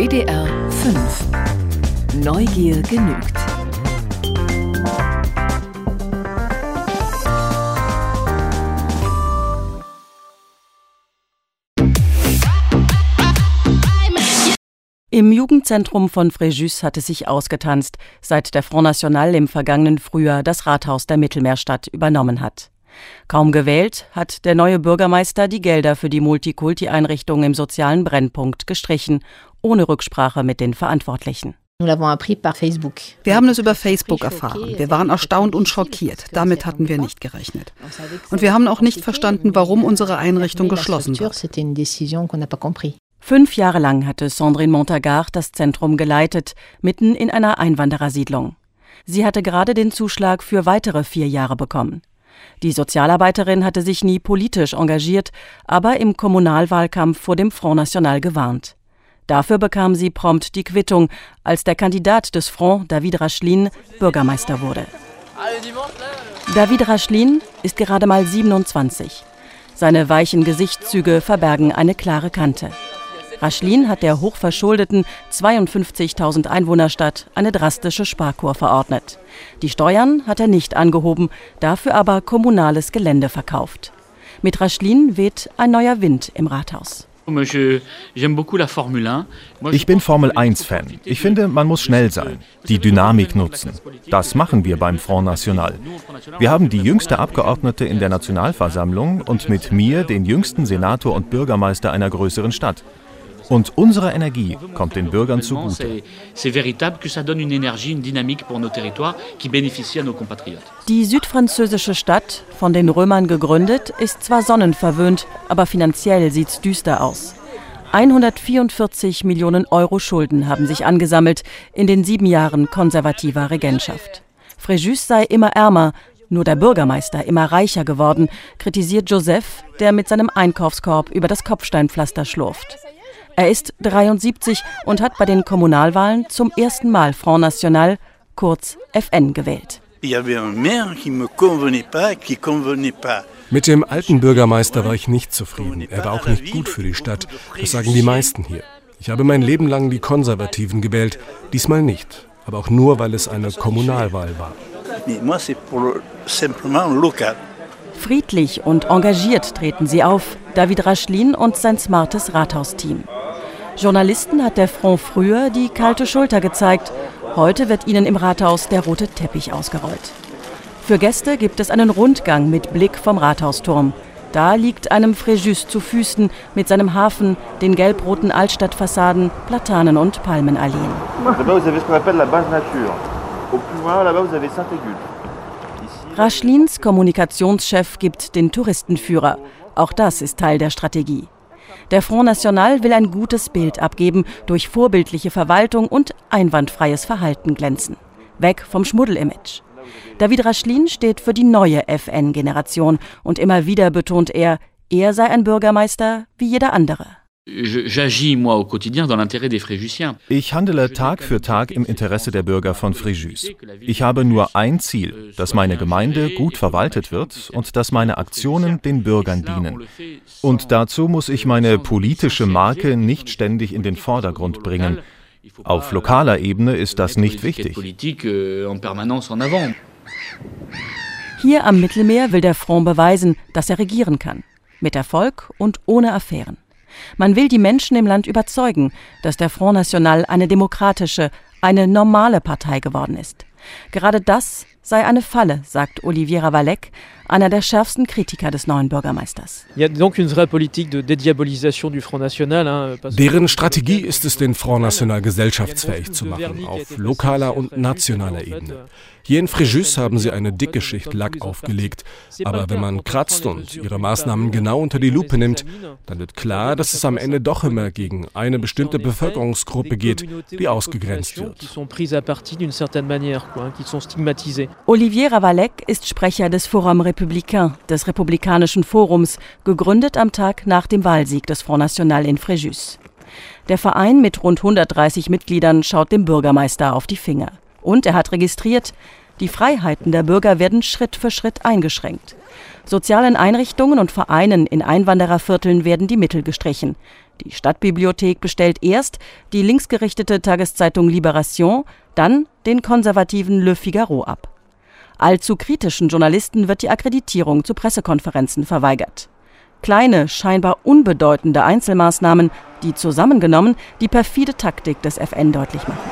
WDR 5. Neugier genügt. Im Jugendzentrum von Fréjus hat es sich ausgetanzt, seit der Front National im vergangenen Frühjahr das Rathaus der Mittelmeerstadt übernommen hat. Kaum gewählt, hat der neue Bürgermeister die Gelder für die Multikulti-Einrichtung im sozialen Brennpunkt gestrichen, ohne Rücksprache mit den Verantwortlichen. Wir haben es über Facebook erfahren. Wir waren erstaunt und schockiert. Damit hatten wir nicht gerechnet. Und wir haben auch nicht verstanden, warum unsere Einrichtung geschlossen wird. 5 Jahre lang hatte Sandrine Montagard das Zentrum geleitet, mitten in einer Einwanderersiedlung. Sie hatte gerade den Zuschlag für weitere 4 Jahre bekommen. Die Sozialarbeiterin hatte sich nie politisch engagiert, aber im Kommunalwahlkampf vor dem Front National gewarnt. Dafür bekam sie prompt die Quittung, als der Kandidat des Front, David Rachlin, Bürgermeister wurde. David Rachlin ist gerade mal 27. Seine weichen Gesichtszüge verbergen eine klare Kante. Rachlin hat der hochverschuldeten 52.000 Einwohnerstadt eine drastische Sparkur verordnet. Die Steuern hat er nicht angehoben, dafür aber kommunales Gelände verkauft. Mit Rachlin weht ein neuer Wind im Rathaus. Ich bin Formel-1-Fan. Ich finde, man muss schnell sein, die Dynamik nutzen. Das machen wir beim Front National. Wir haben die jüngste Abgeordnete in der Nationalversammlung und mit mir den jüngsten Senator und Bürgermeister einer größeren Stadt. Und unsere Energie kommt den Bürgern zugute. Die südfranzösische Stadt, von den Römern gegründet, ist zwar sonnenverwöhnt, aber finanziell sieht's düster aus. 144 Millionen Euro Schulden haben sich angesammelt in den 7 Jahren konservativer Regentschaft. Fréjus sei immer ärmer, nur der Bürgermeister immer reicher geworden, kritisiert Joseph, der mit seinem Einkaufskorb über das Kopfsteinpflaster schlurft. Er ist 73 und hat bei den Kommunalwahlen zum ersten Mal Front National, kurz FN, gewählt. Mit dem alten Bürgermeister war ich nicht zufrieden. Er war auch nicht gut für die Stadt. Das sagen die meisten hier. Ich habe mein Leben lang die Konservativen gewählt, diesmal nicht. Aber auch nur, weil es eine Kommunalwahl war. Friedlich und engagiert treten sie auf, David Rachlin und sein smartes Rathausteam. Journalisten hat der Front früher die kalte Schulter gezeigt. Heute wird ihnen im Rathaus der rote Teppich ausgerollt. Für Gäste gibt es einen Rundgang mit Blick vom Rathausturm. Da liegt einem Fréjus zu Füßen mit seinem Hafen, den gelb-roten Altstadtfassaden, Platanen und Palmenalleen. Rachlins Kommunikationschef gibt den Touristenführer. Auch das ist Teil der Strategie. Der Front National will ein gutes Bild abgeben, durch vorbildliche Verwaltung und einwandfreies Verhalten glänzen. Weg vom Schmuddel-Image. David Rachlin steht für die neue FN-Generation und immer wieder betont er sei ein Bürgermeister wie jeder andere. Ich handele Tag für Tag im Interesse der Bürger von Fréjus. Ich habe nur ein Ziel, dass meine Gemeinde gut verwaltet wird und dass meine Aktionen den Bürgern dienen. Und dazu muss ich meine politische Marke nicht ständig in den Vordergrund bringen. Auf lokaler Ebene ist das nicht wichtig. Hier am Mittelmeer will der Front beweisen, dass er regieren kann. Mit Erfolg und ohne Affären. Man will die Menschen im Land überzeugen, dass der Front National eine demokratische, eine normale Partei geworden ist. Gerade das sei eine Falle, sagt Olivier Ravalec, einer der schärfsten Kritiker des neuen Bürgermeisters. Deren Strategie ist es, den Front National gesellschaftsfähig zu machen, auf lokaler und nationaler Ebene. Hier in Fréjus haben sie eine dicke Schicht Lack aufgelegt. Aber wenn man kratzt und ihre Maßnahmen genau unter die Lupe nimmt, dann wird klar, dass es am Ende doch immer gegen eine bestimmte Bevölkerungsgruppe geht, die ausgegrenzt wird. Olivier Ravalec ist Sprecher des Forum Républicain, des Republikanischen Forums, gegründet am Tag nach dem Wahlsieg des Front National in Fréjus. Der Verein mit rund 130 Mitgliedern schaut dem Bürgermeister auf die Finger. Und er hat registriert, die Freiheiten der Bürger werden Schritt für Schritt eingeschränkt. Sozialen Einrichtungen und Vereinen in Einwanderervierteln werden die Mittel gestrichen. Die Stadtbibliothek bestellt erst die linksgerichtete Tageszeitung Libération, dann den konservativen Le Figaro ab. Allzu kritischen Journalisten wird die Akkreditierung zu Pressekonferenzen verweigert. Kleine, scheinbar unbedeutende Einzelmaßnahmen, die zusammengenommen die perfide Taktik des FN deutlich machen.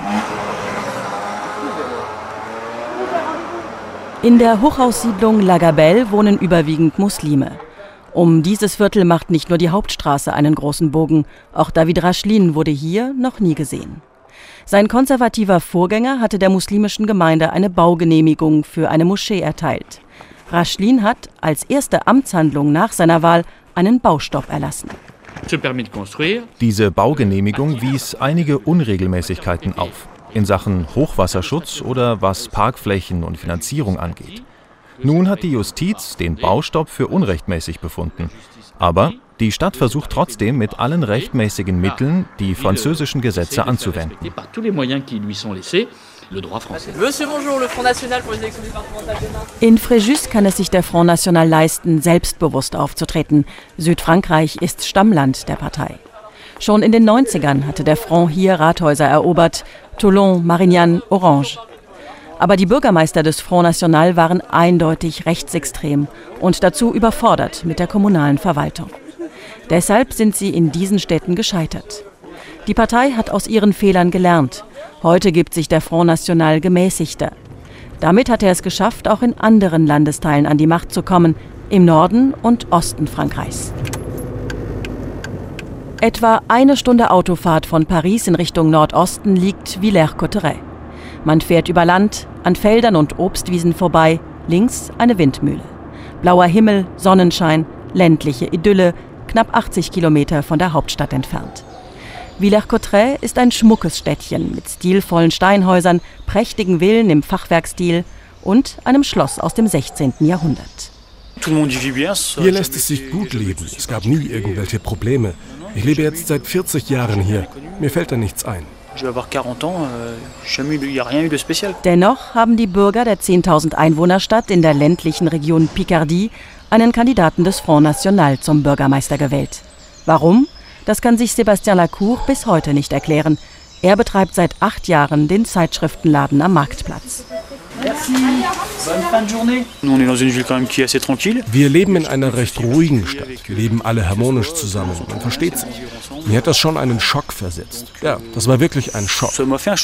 In der Hochhaussiedlung La Gabelle wohnen überwiegend Muslime. Um dieses Viertel macht nicht nur die Hauptstraße einen großen Bogen, auch David Rachlin wurde hier noch nie gesehen. Sein konservativer Vorgänger hatte der muslimischen Gemeinde eine Baugenehmigung für eine Moschee erteilt. Rachlin hat als erste Amtshandlung nach seiner Wahl einen Baustopp erlassen. Diese Baugenehmigung wies einige Unregelmäßigkeiten auf, in Sachen Hochwasserschutz oder was Parkflächen und Finanzierung angeht. Nun hat die Justiz den Baustopp für unrechtmäßig befunden. Aber die Stadt versucht trotzdem mit allen rechtmäßigen Mitteln, die französischen Gesetze anzuwenden. In Fréjus kann es sich der Front National leisten, selbstbewusst aufzutreten. Südfrankreich ist Stammland der Partei. Schon in den 90ern hatte der Front hier Rathäuser erobert, Toulon, Marignane, Orange. Aber die Bürgermeister des Front National waren eindeutig rechtsextrem und dazu überfordert mit der kommunalen Verwaltung. Deshalb sind sie in diesen Städten gescheitert. Die Partei hat aus ihren Fehlern gelernt. Heute gibt sich der Front National gemäßigter. Damit hat er es geschafft, auch in anderen Landesteilen an die Macht zu kommen, im Norden und Osten Frankreichs. Etwa eine Stunde Autofahrt von Paris in Richtung Nordosten liegt Villers-Cotterêts. Man fährt über Land, an Feldern und Obstwiesen vorbei, links eine Windmühle. Blauer Himmel, Sonnenschein, ländliche Idylle, knapp 80 Kilometer von der Hauptstadt entfernt. Villers-Cotterêts ist ein schmuckes Städtchen mit stilvollen Steinhäusern, prächtigen Villen im Fachwerkstil und einem Schloss aus dem 16. Jahrhundert. Hier lässt es sich gut leben. Es gab nie irgendwelche Probleme. Ich lebe jetzt seit 40 Jahren hier. Mir fällt da nichts ein. Dennoch haben die Bürger der 10.000 Einwohnerstadt in der ländlichen Region Picardie einen Kandidaten des Front National zum Bürgermeister gewählt. Warum? Das kann sich Sébastien Lacour bis heute nicht erklären. Er betreibt seit 8 Jahren den Zeitschriftenladen am Marktplatz. Wir leben in einer recht ruhigen Stadt. Wir leben alle harmonisch zusammen. Man versteht sich. Mir hat das schon einen Schock versetzt. Ja, das war wirklich ein Schock.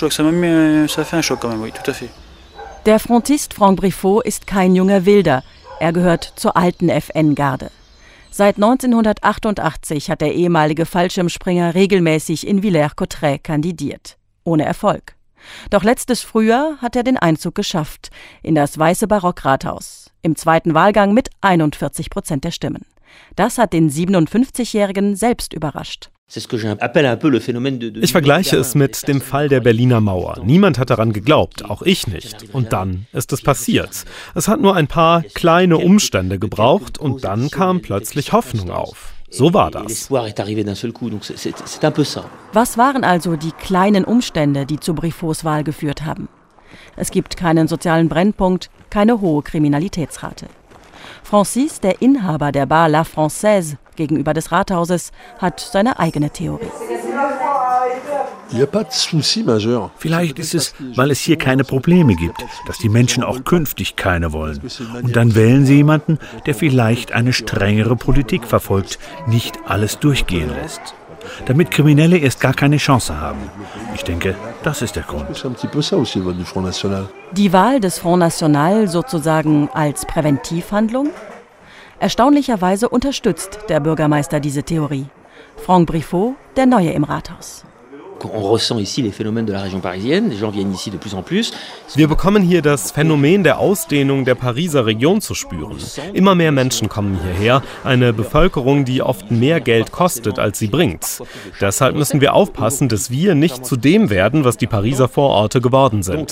Der Frontist Franck Briffaut ist kein junger Wilder. Er gehört zur alten FN-Garde. Seit 1988 hat der ehemalige Fallschirmspringer regelmäßig in Villers-Cotterêts kandidiert. Ohne Erfolg. Doch letztes Frühjahr hat er den Einzug geschafft in das Weiße Barockrathaus. Im zweiten Wahlgang mit 41% der Stimmen. Das hat den 57-Jährigen selbst überrascht. Ich vergleiche es mit dem Fall der Berliner Mauer. Niemand hat daran geglaubt, auch ich nicht. Und dann ist es passiert. Es hat nur ein paar kleine Umstände gebraucht und dann kam plötzlich Hoffnung auf. So war das. Was waren also die kleinen Umstände, die zu Briffauts Wahl geführt haben? Es gibt keinen sozialen Brennpunkt, keine hohe Kriminalitätsrate. Francis, der Inhaber der Bar La Française gegenüber des Rathauses, hat seine eigene Theorie. Vielleicht ist es, weil es hier keine Probleme gibt, dass die Menschen auch künftig keine wollen. Und dann wählen sie jemanden, der vielleicht eine strengere Politik verfolgt, nicht alles durchgehen lässt. Damit Kriminelle erst gar keine Chance haben. Ich denke, das ist der Grund. Die Wahl des Front National sozusagen als Präventivhandlung? Erstaunlicherweise unterstützt der Bürgermeister diese Theorie. Franck Briffaut, der Neue im Rathaus. Wir bekommen hier das Phänomen der Ausdehnung der Pariser Region zu spüren. Immer mehr Menschen kommen hierher, eine Bevölkerung, die oft mehr Geld kostet, als sie bringt. Deshalb müssen wir aufpassen, dass wir nicht zu dem werden, was die Pariser Vororte geworden sind.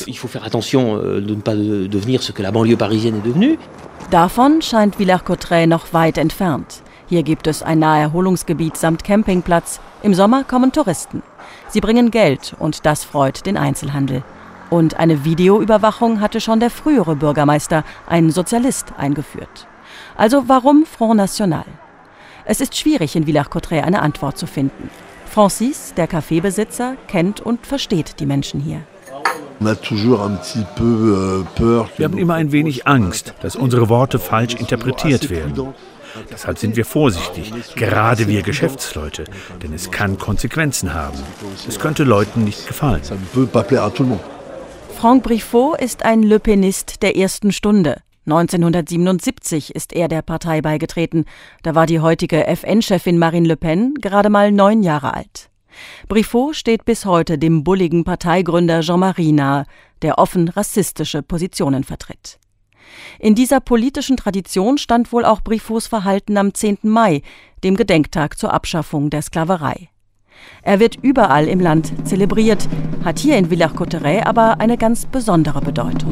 Davon scheint Villers-Cotterêts noch weit entfernt. Hier gibt es ein Naherholungsgebiet samt Campingplatz. Im Sommer kommen Touristen. Sie bringen Geld und das freut den Einzelhandel. Und eine Videoüberwachung hatte schon der frühere Bürgermeister, ein Sozialist, eingeführt. Also warum Front National? Es ist schwierig, in Villers-Cotterêts eine Antwort zu finden. Francis, der Kaffeebesitzer, kennt und versteht die Menschen hier. Wir haben immer ein wenig Angst, dass unsere Worte falsch interpretiert werden. Deshalb sind wir vorsichtig, gerade wir Geschäftsleute, denn es kann Konsequenzen haben. Es könnte Leuten nicht gefallen. Franck Briffaut ist ein Le Peniste der ersten Stunde. 1977 ist er der Partei beigetreten. Da war die heutige FN-Chefin Marine Le Pen gerade mal 9 Jahre alt. Briffaut steht bis heute dem bulligen Parteigründer Jean-Marie nahe, der offen rassistische Positionen vertritt. In dieser politischen Tradition stand wohl auch Briffauts Verhalten am 10. Mai, dem Gedenktag zur Abschaffung der Sklaverei. Er wird überall im Land zelebriert, hat hier in Villers-Cotterêts aber eine ganz besondere Bedeutung.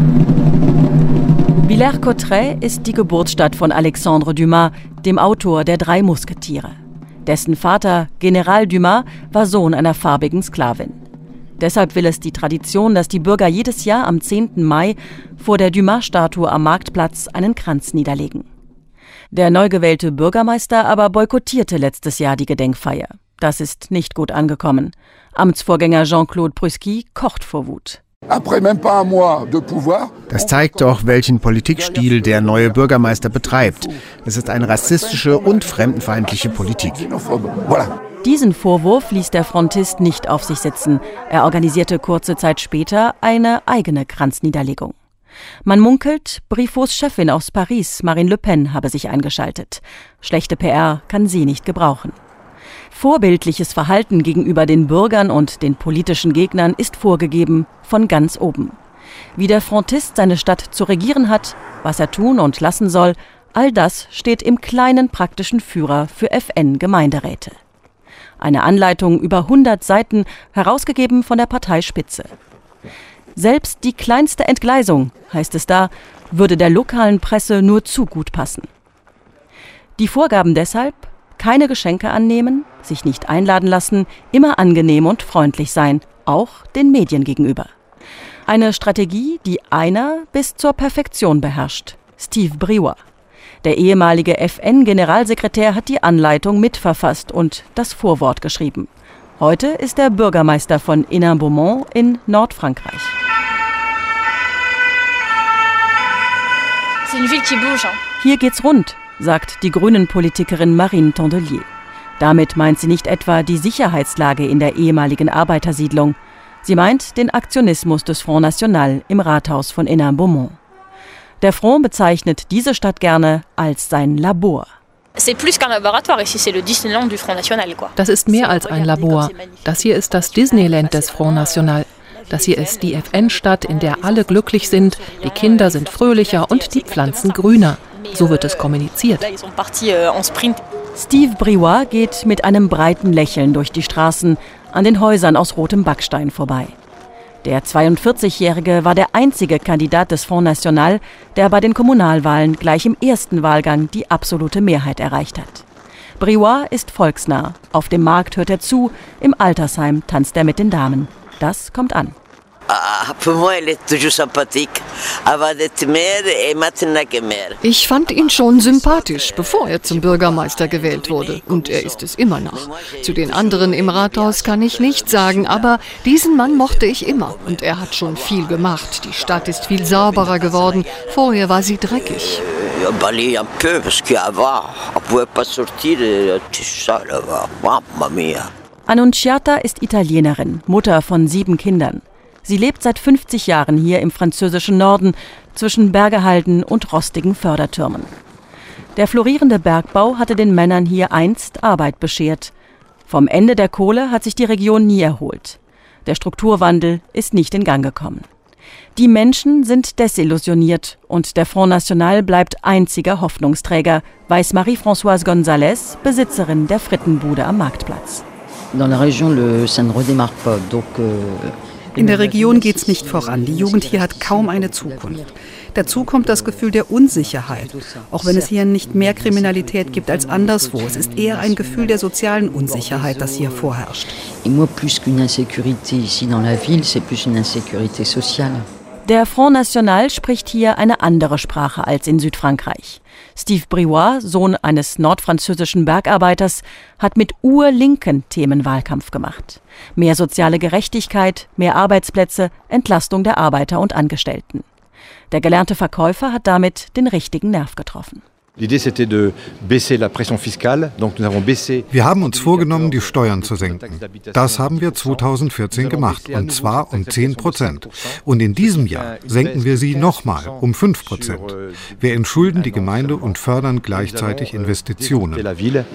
Villers-Cotterêts ist die Geburtsstadt von Alexandre Dumas, dem Autor der 3 Musketiere. Dessen Vater, General Dumas, war Sohn einer farbigen Sklavin. Deshalb will es die Tradition, dass die Bürger jedes Jahr am 10. Mai vor der Dumas-Statue am Marktplatz einen Kranz niederlegen. Der neu gewählte Bürgermeister aber boykottierte letztes Jahr die Gedenkfeier. Das ist nicht gut angekommen. Amtsvorgänger Jean-Claude Prusky kocht vor Wut. Das zeigt doch, welchen Politikstil der neue Bürgermeister betreibt. Es ist eine rassistische und fremdenfeindliche Politik. Diesen Vorwurf ließ der Frontist nicht auf sich sitzen. Er organisierte kurze Zeit später eine eigene Kranzniederlegung. Man munkelt, Briffauts Chefin aus Paris, Marine Le Pen, habe sich eingeschaltet. Schlechte PR kann sie nicht gebrauchen. Vorbildliches Verhalten gegenüber den Bürgern und den politischen Gegnern ist vorgegeben von ganz oben. Wie der Frontist seine Stadt zu regieren hat, was er tun und lassen soll, all das steht im kleinen praktischen Führer für FN-Gemeinderäte. Eine Anleitung über 100 Seiten, herausgegeben von der Parteispitze. Selbst die kleinste Entgleisung, heißt es da, würde der lokalen Presse nur zu gut passen. Die Vorgaben deshalb: keine Geschenke annehmen, sich nicht einladen lassen, immer angenehm und freundlich sein, auch den Medien gegenüber. Eine Strategie, die einer bis zur Perfektion beherrscht: Steve Briouat. Der ehemalige FN-Generalsekretär hat die Anleitung mitverfasst und das Vorwort geschrieben. Heute ist er Bürgermeister von Hénin-Beaumont in Nordfrankreich. Hier geht's rund, sagt die Grünen-Politikerin Marine Tondelier. Damit meint sie nicht etwa die Sicherheitslage in der ehemaligen Arbeitersiedlung. Sie meint den Aktionismus des Front National im Rathaus von Hénin-Beaumont. Der Front bezeichnet diese Stadt gerne als sein Labor. Das ist mehr als ein Labor. Das hier ist das Disneyland des Front National. Das hier ist die FN-Stadt, in der alle glücklich sind, die Kinder sind fröhlicher und die Pflanzen grüner. So wird es kommuniziert. Steve Briouat geht mit einem breiten Lächeln durch die Straßen an den Häusern aus rotem Backstein vorbei. Der 42-Jährige war der einzige Kandidat des Front National, der bei den Kommunalwahlen gleich im ersten Wahlgang die absolute Mehrheit erreicht hat. Briouat ist volksnah. Auf dem Markt hört er zu, im Altersheim tanzt er mit den Damen. Das kommt an. Ich fand ihn schon sympathisch, bevor er zum Bürgermeister gewählt wurde. Und er ist es immer noch. Zu den anderen im Rathaus kann ich nichts sagen, aber diesen Mann mochte ich immer. Und er hat schon viel gemacht. Die Stadt ist viel sauberer geworden. Vorher war sie dreckig. Annunziata ist Italienerin, Mutter von 7 Kindern. Sie lebt seit 50 Jahren hier im französischen Norden zwischen Bergehalden und rostigen Fördertürmen. Der florierende Bergbau hatte den Männern hier einst Arbeit beschert. Vom Ende der Kohle hat sich die Region nie erholt. Der Strukturwandel ist nicht in Gang gekommen. Die Menschen sind desillusioniert und der Front National bleibt einziger Hoffnungsträger, weiß Marie-Françoise González, Besitzerin der Frittenbude am Marktplatz. In der Region geht es nicht voran. Die Jugend hier hat kaum eine Zukunft. Dazu kommt das Gefühl der Unsicherheit. Auch wenn es hier nicht mehr Kriminalität gibt als anderswo. Es ist eher ein Gefühl der sozialen Unsicherheit, das hier vorherrscht. Der Front National spricht hier eine andere Sprache als in Südfrankreich. Steve Briouat, Sohn eines nordfranzösischen Bergarbeiters, hat mit urlinken Themen Wahlkampf gemacht. Mehr soziale Gerechtigkeit, mehr Arbeitsplätze, Entlastung der Arbeiter und Angestellten. Der gelernte Verkäufer hat damit den richtigen Nerv getroffen. Wir haben uns vorgenommen, die Steuern zu senken. Das haben wir 2014 gemacht, und zwar um 10%. Und in diesem Jahr senken wir sie nochmal um 5%. Wir entschulden die Gemeinde und fördern gleichzeitig Investitionen.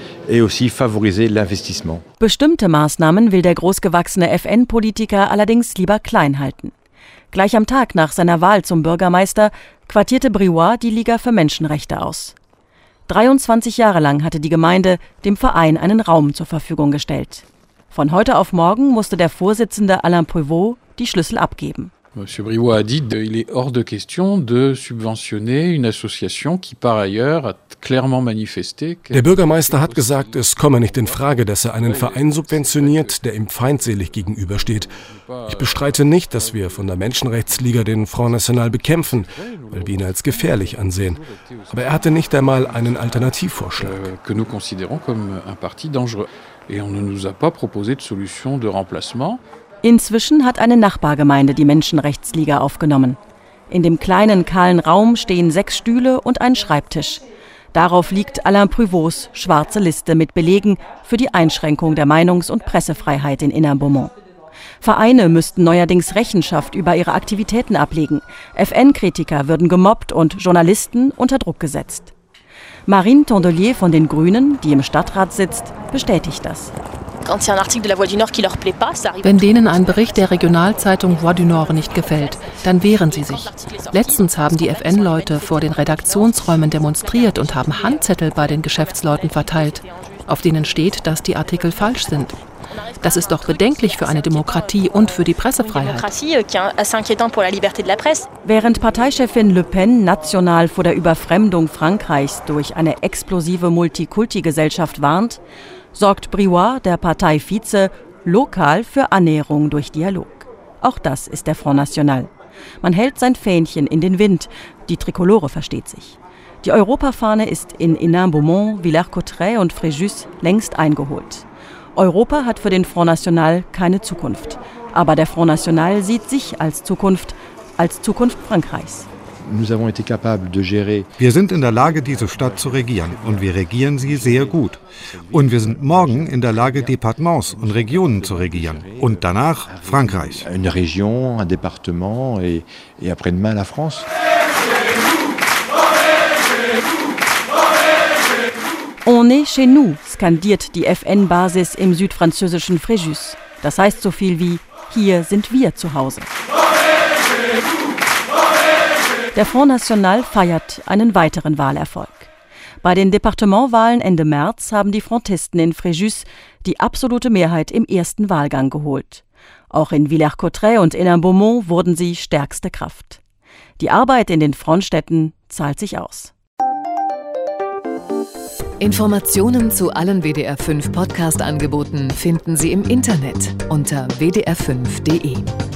Bestimmte Maßnahmen will der großgewachsene FN-Politiker allerdings lieber klein halten. Gleich am Tag nach seiner Wahl zum Bürgermeister quartierte Briouat die Liga für Menschenrechte aus. 23 Jahre lang hatte die Gemeinde dem Verein einen Raum zur Verfügung gestellt. Von heute auf morgen musste der Vorsitzende Alain Prévost die Schlüssel abgeben. Monsieur Briouat a dit qu'il est hors de question de subventionner une association qui par ailleurs a clairement manifesté. Der Bürgermeister hat gesagt, es komme nicht in Frage, dass er einen Verein subventioniert, der ihm feindselig gegenübersteht. Ich bestreite nicht, dass wir von der Menschenrechtsliga den Front National bekämpfen, weil wir ihn als gefährlich ansehen. Aber er hatte nicht einmal einen Alternativvorschlag. Que nous considérons comme un parti dangereux. Et on ne nous a pas proposé de solution de remplacement. Inzwischen hat eine Nachbargemeinde die Menschenrechtsliga aufgenommen. In dem kleinen, kahlen Raum stehen 6 Stühle und ein Schreibtisch. Darauf liegt Alain Prévosts schwarze Liste mit Belegen für die Einschränkung der Meinungs- und Pressefreiheit in Hénin-Beaumont. Vereine müssten neuerdings Rechenschaft über ihre Aktivitäten ablegen. FN-Kritiker würden gemobbt und Journalisten unter Druck gesetzt. Marine Tondelier von den Grünen, die im Stadtrat sitzt, bestätigt das. Wenn denen ein Bericht der Regionalzeitung Voix du Nord nicht gefällt, dann wehren sie sich. Letztens haben die FN-Leute vor den Redaktionsräumen demonstriert und haben Handzettel bei den Geschäftsleuten verteilt, auf denen steht, dass die Artikel falsch sind. Das ist doch bedenklich für eine Demokratie und für die Pressefreiheit. Während Parteichefin Le Pen national vor der Überfremdung Frankreichs durch eine explosive Multikulti-Gesellschaft warnt, sorgt Briouat, der Parteivize, lokal für Annäherung durch Dialog. Auch das ist der Front National. Man hält sein Fähnchen in den Wind, die Trikolore versteht sich. Die Europafahne ist in Hénin-Beaumont, Villers-Cotterêts und Fréjus längst eingeholt. Europa hat für den Front National keine Zukunft. Aber der Front National sieht sich als Zukunft Frankreichs. Wir sind in der Lage, diese Stadt zu regieren, und wir regieren sie sehr gut. Und wir sind morgen in der Lage, Departements und Regionen zu regieren. Und danach Frankreich. Une région, un département et après-demain la France. On est chez nous, skandiert die FN-Basis im südfranzösischen Fréjus. Das heißt so viel wie, hier sind wir zu Hause. Der Front National feiert einen weiteren Wahlerfolg. Bei den Departementwahlen Ende März haben die Frontisten in Fréjus die absolute Mehrheit im ersten Wahlgang geholt. Auch in Villers-Cotterêts und Hénin-Beaumont wurden sie stärkste Kraft. Die Arbeit in den Frontstädten zahlt sich aus. Informationen zu allen WDR 5 Podcast-Angeboten finden Sie im Internet unter wdr5.de.